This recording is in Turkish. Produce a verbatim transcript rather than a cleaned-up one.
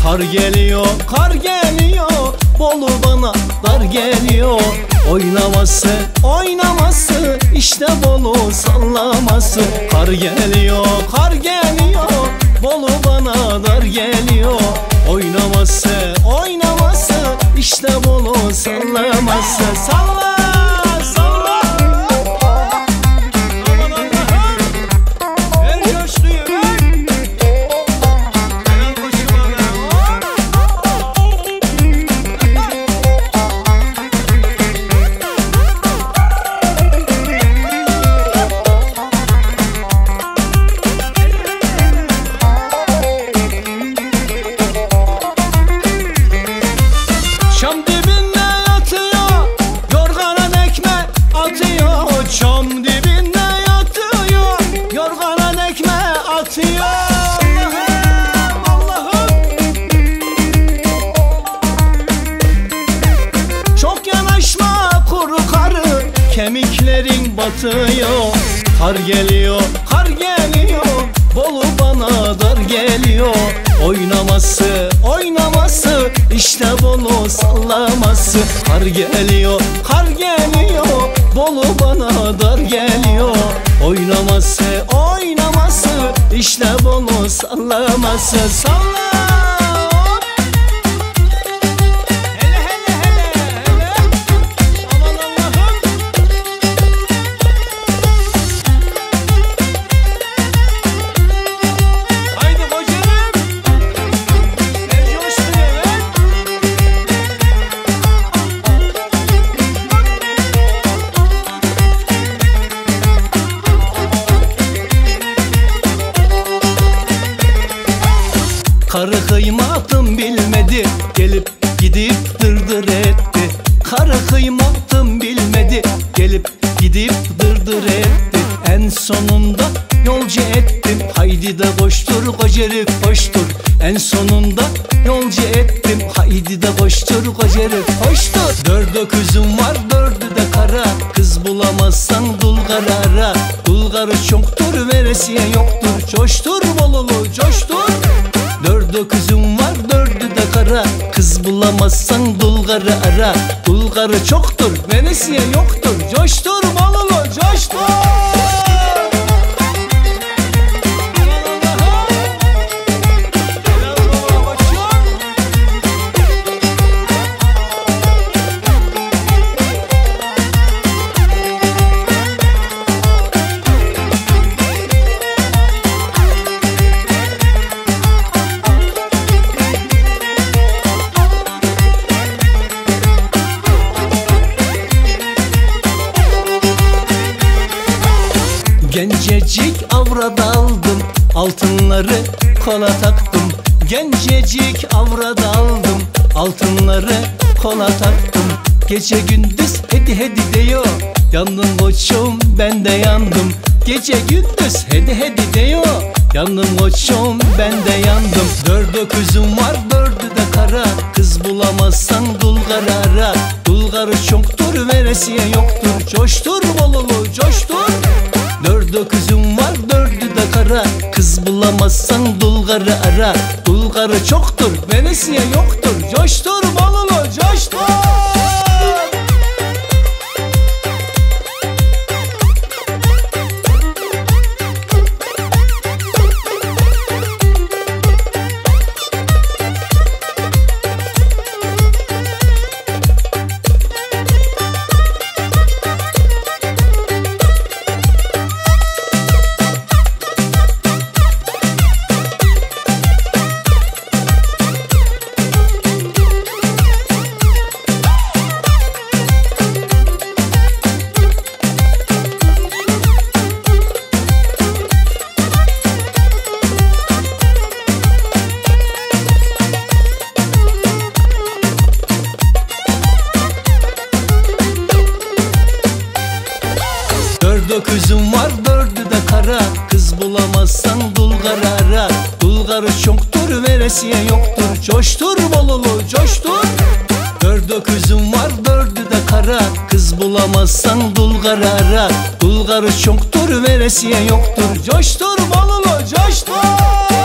Kar geliyor, kar geliyor, Bolu bana dar geliyor. Oynaması, oynaması, işte Bolu sallaması. Kar geliyor, kar geliyor, Bolu bana dar geliyor. Oynaması, oynaması, işte Bolu sallaması. Salla, salla. Aman Allah'ım, ver coştuyu ver. Helal koşuma be. Şam dibinde yatıyor, yorgana tekme atıyor. Şam dibinde yatıyor, yorgana tekme atıyor. Allah'ım, Allah'ım. Çok yanaşma kuru karı, kemiklerin batıyor. Kar geliyor, kar geliyor, Bolu bana dar geliyor. Oynaması, oynaması, işte Bolu sallaması. Kar geliyor, kar geliyor, Bolu bana dar geliyor. Oynaması, oynaması, işte Bolu sallaması. Salla. Hele hele hele hele. Aman Allah'ım. Haydi kocanım. Ver coştuyu ver. Karı kıymatım bilmedi, gelip gidip dırdır etti. Karı kıymatım bilmedi, gelip gidip dırdır etti. En sonunda yolcu ettim, haydi de koştur kocerif koştur. En sonunda yolcu ettim, haydi de koştur kocerif koştur. Dört öküzüm var, dördü de kara, kız bulamazsan dul karara. Dul karı çoktur, veresiye yoktur, coştur Bolulu coştur. Dört öküzüm var, dördü de kara, kız bulamazsan dul karı ara. Dul karı çoktur, veresiye yoktur, coştur Bolulu coştur. Gencecik avrada aldım, altınları kola taktım. Gencecik avrada aldım, altınları kola taktım. Gece gündüz hedi hedi diyor, yandın koçum ben de yandım. Gece gündüz hedi hedi diyor, yandım koçum ben de yandım. Dört öküzüm var, dördü de kara, kız bulamazsan dul karara. Dul karı çoktur, veresiye yoktur, coştur Bolulu coştur. Dört öküzüm var, dördü de kara, kız bulamazsan dul karı ara. Dul karı çoktur, veresiye yoktur, coştur Bolulu coştur. Dört öküzüm var, dördü de kara, kız bulamazsan dul karara. Dul karı çoktur, veresiye yoktur, coştur Bolulu coştur. Dört öküzüm var, dördü de kara, kız bulamazsan dul karara. Dul karı çoktur, veresiye yoktur, coştur Bolulu coştur.